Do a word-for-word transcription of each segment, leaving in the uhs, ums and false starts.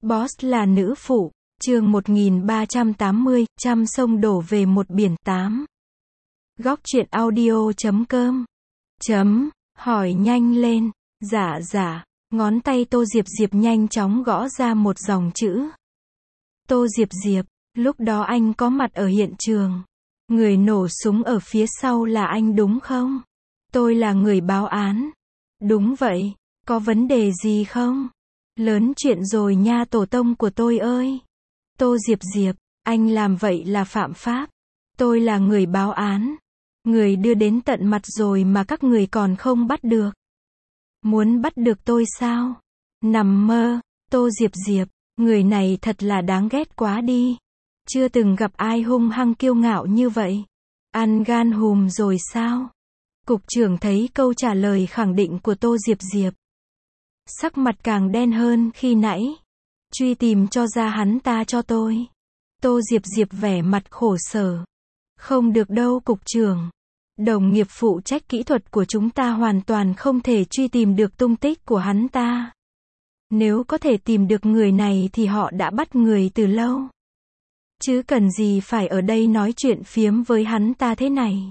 Boss là nữ phụ, chương một nghìn ba trăm tám mươi, trăm sông đổ về một biển tám. Góc truyện audio chấm com. Chấm, hỏi nhanh lên, dạ dạ, ngón tay Tô Diệp Diệp nhanh chóng gõ ra một dòng chữ. Tô Diệp Diệp, lúc đó anh có mặt ở hiện trường. Người nổ súng ở phía sau là anh đúng không? Tôi là người báo án. Đúng vậy, có vấn đề gì không? Lớn chuyện rồi nha tổ tông của tôi ơi. Tô Diệp Diệp, anh làm vậy là phạm pháp. Tôi là người báo án. Người đưa đến tận mặt rồi mà các người còn không bắt được. Muốn bắt được tôi sao? Nằm mơ. Tô Diệp Diệp, người này thật là đáng ghét quá đi. Chưa từng gặp ai hung hăng kiêu ngạo như vậy. Ăn gan hùm rồi sao? Cục trưởng thấy câu trả lời khẳng định của Tô Diệp Diệp. Sắc mặt càng đen hơn khi nãy. Truy tìm cho ra hắn ta cho tôi. Tô Diệp Diệp vẻ mặt khổ sở. Không được đâu cục trưởng. Đồng nghiệp phụ trách kỹ thuật của chúng ta hoàn toàn không thể truy tìm được tung tích của hắn ta. Nếu có thể tìm được người này thì họ đã bắt người từ lâu. Chứ cần gì phải ở đây nói chuyện phiếm với hắn ta thế này.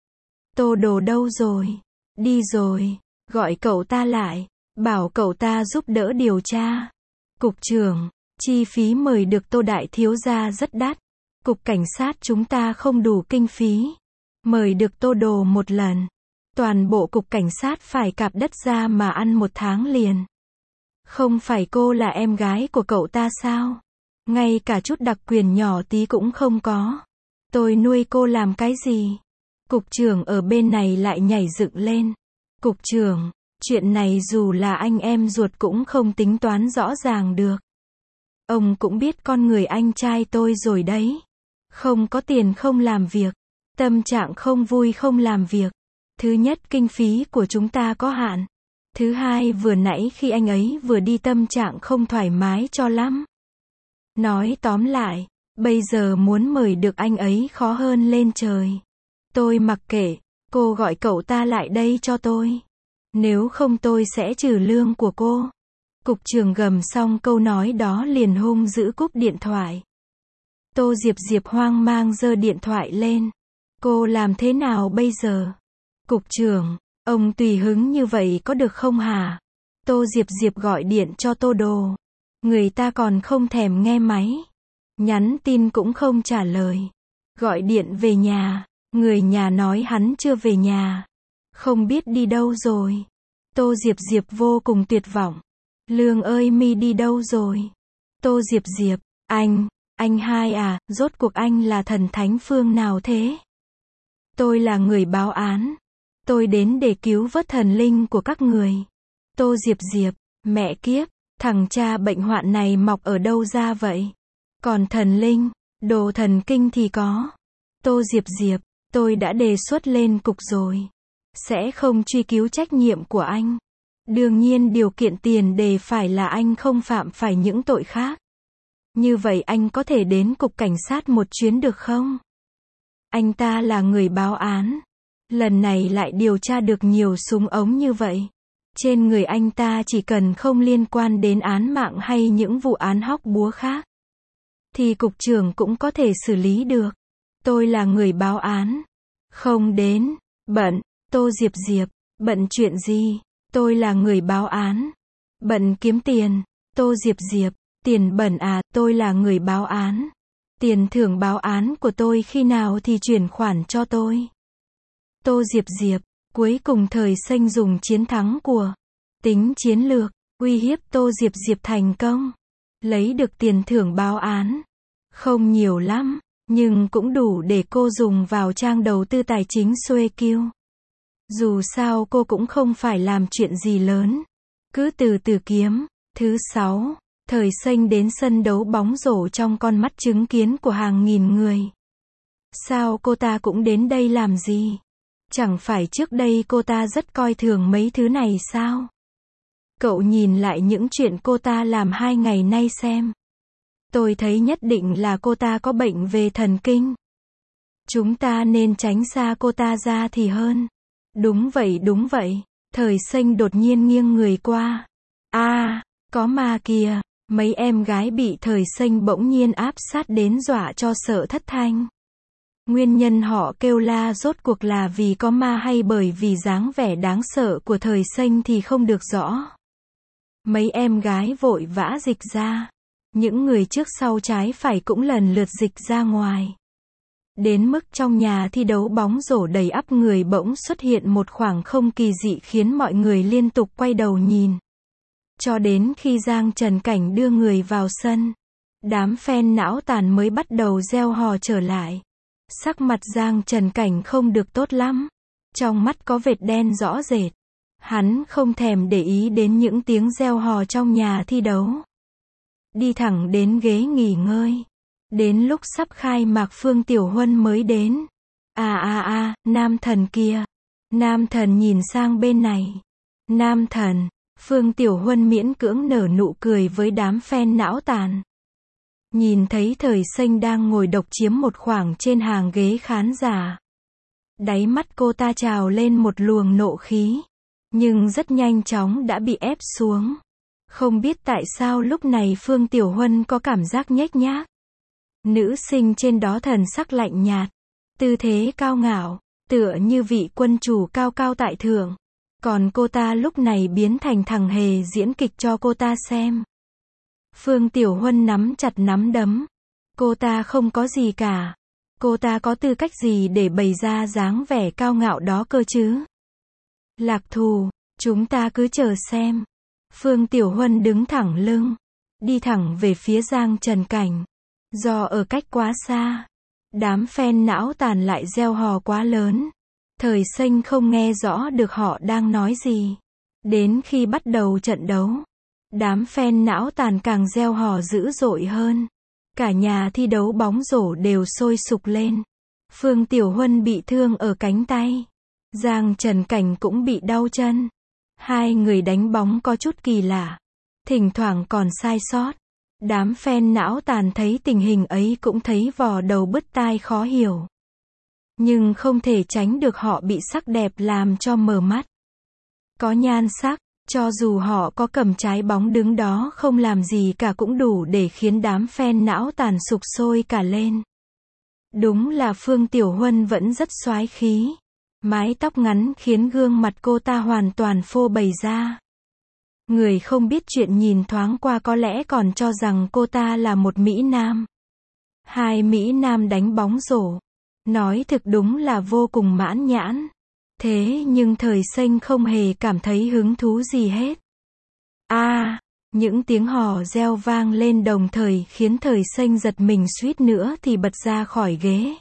Tô Đồ đâu rồi? Đi rồi. Gọi cậu ta lại. Bảo cậu ta giúp đỡ điều tra. Cục trưởng, chi phí mời được Tô Đại Thiếu gia rất đắt. Cục cảnh sát chúng ta không đủ kinh phí. Mời được Tô Đồ một lần. Toàn bộ cục cảnh sát phải cạp đất ra mà ăn một tháng liền. Không phải cô là em gái của cậu ta sao? Ngay cả chút đặc quyền nhỏ tí cũng không có. Tôi nuôi cô làm cái gì? Cục trưởng ở bên này lại nhảy dựng lên. Cục trưởng, chuyện này dù là anh em ruột cũng không tính toán rõ ràng được. Ông cũng biết con người anh trai tôi rồi đấy. Không có tiền không làm việc. Tâm trạng không vui không làm việc. Thứ nhất kinh phí của chúng ta có hạn. Thứ hai vừa nãy khi anh ấy vừa đi tâm trạng không thoải mái cho lắm. Nói tóm lại, bây giờ muốn mời được anh ấy khó hơn lên trời. Tôi mặc kệ, cô gọi cậu ta lại đây cho tôi. Nếu không tôi sẽ trừ lương của cô. Cục trưởng gầm xong câu nói đó liền hung dữ cúp điện thoại. Tô Diệp Diệp hoang mang giơ điện thoại lên. Cô làm thế nào bây giờ? Cục trưởng, ông tùy hứng như vậy có được không hả? Tô Diệp Diệp gọi điện cho Tô Đồ. Người ta còn không thèm nghe máy. Nhắn tin cũng không trả lời. Gọi điện về nhà. Người nhà nói hắn chưa về nhà. Không biết đi đâu rồi. Tô Diệp Diệp vô cùng tuyệt vọng. Lương ơi mi đi đâu rồi? Tô Diệp Diệp, anh, anh hai à, rốt cuộc anh là thần thánh phương nào thế? Tôi là người báo án. Tôi đến để cứu vớt thần linh của các người. Tô Diệp Diệp, mẹ kiếp, thằng cha bệnh hoạn này mọc ở đâu ra vậy? Còn thần linh, đồ thần kinh thì có. Tô Diệp Diệp, tôi đã đề xuất lên cục rồi. Sẽ không truy cứu trách nhiệm của anh. Đương nhiên điều kiện tiền đề phải là anh không phạm phải những tội khác. Như vậy anh có thể đến cục cảnh sát một chuyến được không? Anh ta là người báo án. Lần này lại điều tra được nhiều súng ống như vậy. Trên người anh ta chỉ cần không liên quan đến án mạng hay những vụ án hóc búa khác. Thì cục trưởng cũng có thể xử lý được. Tôi là người báo án. Không đến. Bận. Tô Diệp Diệp. Bận chuyện gì? Tôi là người báo án. Bận kiếm tiền. Tô Diệp Diệp. Tiền bẩn à, tôi là người báo án. Tiền thưởng báo án của tôi khi nào thì chuyển khoản cho tôi. Tô Diệp Diệp. Cuối cùng thời Xanh dùng chiến thắng của tính chiến lược, uy hiếp Tô Diệp Diệp thành công. Lấy được tiền thưởng báo án. Không nhiều lắm, nhưng cũng đủ để cô dùng vào trang đầu tư tài chính xuê kiêu. Dù sao cô cũng không phải làm chuyện gì lớn. Cứ từ từ kiếm. Thứ sáu, thời Xanh đến sân đấu bóng rổ trong con mắt chứng kiến của hàng nghìn người. Sao cô ta cũng đến đây làm gì? Chẳng phải trước đây cô ta rất coi thường mấy thứ này sao? Cậu nhìn lại những chuyện cô ta làm hai ngày nay xem. Tôi thấy nhất định là cô ta có bệnh về thần kinh. Chúng ta nên tránh xa cô ta ra thì hơn. Đúng vậy đúng vậy. Thời Xanh đột nhiên nghiêng người qua. À, có ma kìa. Mấy em gái bị thời xanh bỗng nhiên áp sát đến dọa cho sợ thất thanh. Nguyên nhân họ kêu la rốt cuộc là vì có ma hay bởi vì dáng vẻ đáng sợ của thời xanh thì không được rõ. Mấy em gái vội vã dịch ra. Những người trước sau trái phải cũng lần lượt dịch ra ngoài. Đến mức trong nhà thi đấu bóng rổ đầy ắp người bỗng xuất hiện một khoảng không kỳ dị khiến mọi người liên tục quay đầu nhìn. Cho đến khi Giang Trần Cảnh đưa người vào sân, đám fan não tàn mới bắt đầu reo hò trở lại. Sắc mặt Giang Trần Cảnh không được tốt lắm. Trong mắt có vệt đen rõ rệt. Hắn không thèm để ý đến những tiếng reo hò trong nhà thi đấu. Đi thẳng đến ghế nghỉ ngơi. Đến lúc sắp khai mạc Phương Tiểu Huân mới đến. À à à, nam thần kia. Nam thần nhìn sang bên này. Nam thần. Phương Tiểu Huân miễn cưỡng nở nụ cười với đám fan não tàn. Nhìn thấy thời xanh đang ngồi độc chiếm một khoảng trên hàng ghế khán giả. Đáy mắt cô ta trào lên một luồng nộ khí. Nhưng rất nhanh chóng đã bị ép xuống. Không biết tại sao lúc này Phương Tiểu Huân có cảm giác nhếch nhác. Nữ sinh trên đó thần sắc lạnh nhạt. Tư thế cao ngạo. Tựa như vị quân chủ cao cao tại thượng. Còn cô ta lúc này biến thành thằng hề diễn kịch cho cô ta xem. Phương Tiểu Huân nắm chặt nắm đấm. Cô ta không có gì cả. Cô ta có tư cách gì để bày ra dáng vẻ cao ngạo đó cơ chứ? Lạc Thù, chúng ta cứ chờ xem. Phương Tiểu Huân đứng thẳng lưng. Đi thẳng về phía Giang Trần Cảnh. Do ở cách quá xa. Đám fan não tàn lại reo hò quá lớn. Thời xanh không nghe rõ được họ đang nói gì. Đến khi bắt đầu trận đấu. Đám fan não tàn càng reo hò dữ dội hơn. Cả nhà thi đấu bóng rổ đều sôi sục lên. Phương Tiểu Huân bị thương ở cánh tay. Giang Trần Cảnh cũng bị đau chân. Hai người đánh bóng có chút kỳ lạ. Thỉnh thoảng còn sai sót. Đám fan não tàn thấy tình hình ấy cũng thấy vò đầu bứt tai khó hiểu. Nhưng không thể tránh được họ bị sắc đẹp làm cho mờ mắt. Có nhan sắc, cho dù họ có cầm trái bóng đứng đó không làm gì cả cũng đủ để khiến đám fan não tàn sục sôi cả lên. Đúng là Phương Tiểu Huân vẫn rất soái khí. Mái tóc ngắn khiến gương mặt cô ta hoàn toàn phô bày ra. Người không biết chuyện nhìn thoáng qua có lẽ còn cho rằng cô ta là một Mỹ Nam. Hai Mỹ Nam đánh bóng rổ. Nói thực đúng là vô cùng mãn nhãn. Thế nhưng thời xanh không hề cảm thấy hứng thú gì hết. A, à, những tiếng hò reo vang lên đồng thời khiến thời xanh giật mình suýt nữa thì bật ra khỏi ghế.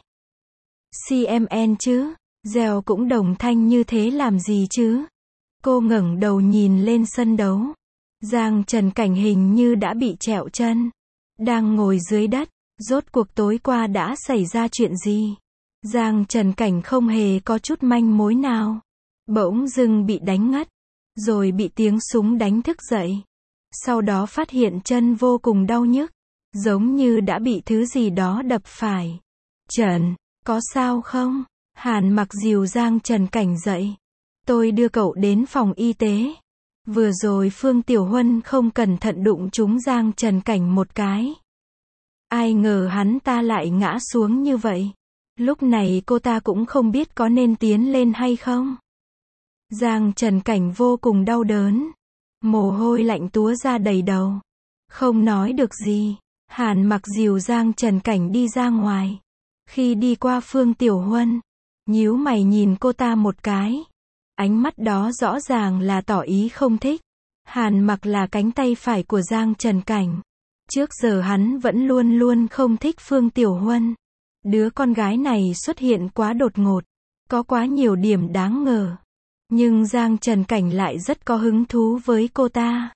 xê em en chứ, reo cũng đồng thanh như thế làm gì chứ? Cô ngẩng đầu nhìn lên sân đấu. Giang Trần Cảnh hình như đã bị trẹo chân. Đang ngồi dưới đất. Rốt cuộc tối qua đã xảy ra chuyện gì? Giang Trần Cảnh không hề có chút manh mối nào. Bỗng dưng bị đánh ngất. Rồi bị tiếng súng đánh thức dậy. Sau đó phát hiện chân vô cùng đau nhức. Giống như đã bị thứ gì đó đập phải. Trần, có sao không? Hàn Mặc dìu Giang Trần Cảnh dậy. Tôi đưa cậu đến phòng y tế. Vừa rồi Phương Tiểu Huân không cẩn thận đụng trúng Giang Trần Cảnh một cái. Ai ngờ hắn ta lại ngã xuống như vậy. Lúc này cô ta cũng không biết có nên tiến lên hay không. Giang Trần Cảnh vô cùng đau đớn. Mồ hôi lạnh túa ra đầy đầu. Không nói được gì. Hàn Mặc dìu Giang Trần Cảnh đi ra ngoài. Khi đi qua Phương Tiểu Huân, nhíu mày nhìn cô ta một cái. Ánh mắt đó rõ ràng là tỏ ý không thích. Hàn Mặc là cánh tay phải của Giang Trần Cảnh. Trước giờ hắn vẫn luôn luôn không thích Phương Tiểu Huân. Đứa con gái này xuất hiện quá đột ngột. Có quá nhiều điểm đáng ngờ. Nhưng Giang Trần Cảnh lại rất có hứng thú với cô ta.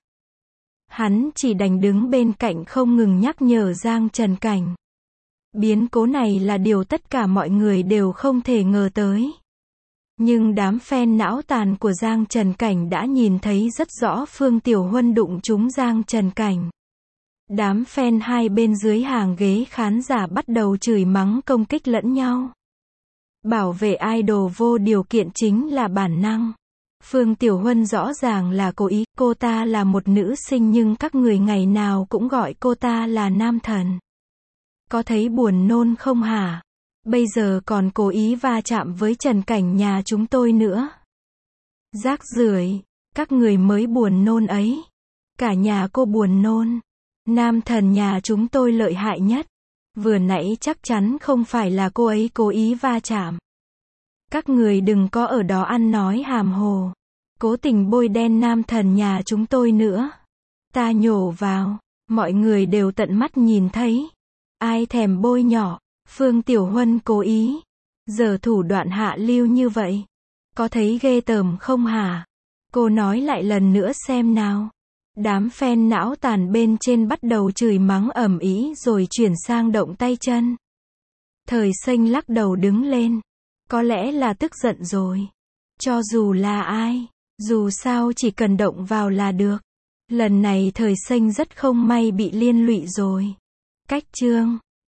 Hắn chỉ đành đứng bên cạnh không ngừng nhắc nhở Giang Trần Cảnh. Biến cố này là điều tất cả mọi người đều không thể ngờ tới. Nhưng đám fan não tàn của Giang Trần Cảnh đã nhìn thấy rất rõ Phương Tiểu Huân đụng trúng Giang Trần Cảnh. Đám fan hai bên dưới hàng ghế khán giả bắt đầu chửi mắng công kích lẫn nhau. Bảo vệ idol vô điều kiện chính là bản năng. Phương Tiểu Huân rõ ràng là cố ý, cô ta là một nữ sinh nhưng các người ngày nào cũng gọi cô ta là nam thần. Có thấy buồn nôn không hả? Bây giờ còn cố ý va chạm với Trần Cảnh nhà chúng tôi nữa. Rác rưởi, các người mới buồn nôn ấy. Cả nhà cô buồn nôn. Nam thần nhà chúng tôi lợi hại nhất. Vừa nãy chắc chắn không phải là cô ấy cố ý va chạm. Các người đừng có ở đó ăn nói hàm hồ. Cố tình bôi đen nam thần nhà chúng tôi nữa. Ta nhổ vào. Mọi người đều tận mắt nhìn thấy. Ai thèm bôi nhỏ. Phương Tiểu Huân cố ý. Giờ thủ đoạn hạ lưu như vậy. Có thấy ghê tởm không hả? Cô nói lại lần nữa xem nào. Đám fan não tàn bên trên bắt đầu chửi mắng ầm ĩ rồi chuyển sang động tay chân. Thời Xanh lắc đầu đứng lên. Có lẽ là tức giận rồi. Cho dù là ai, dù sao chỉ cần động vào là được. Lần này Thời Xanh rất không may bị liên lụy rồi. Cách chương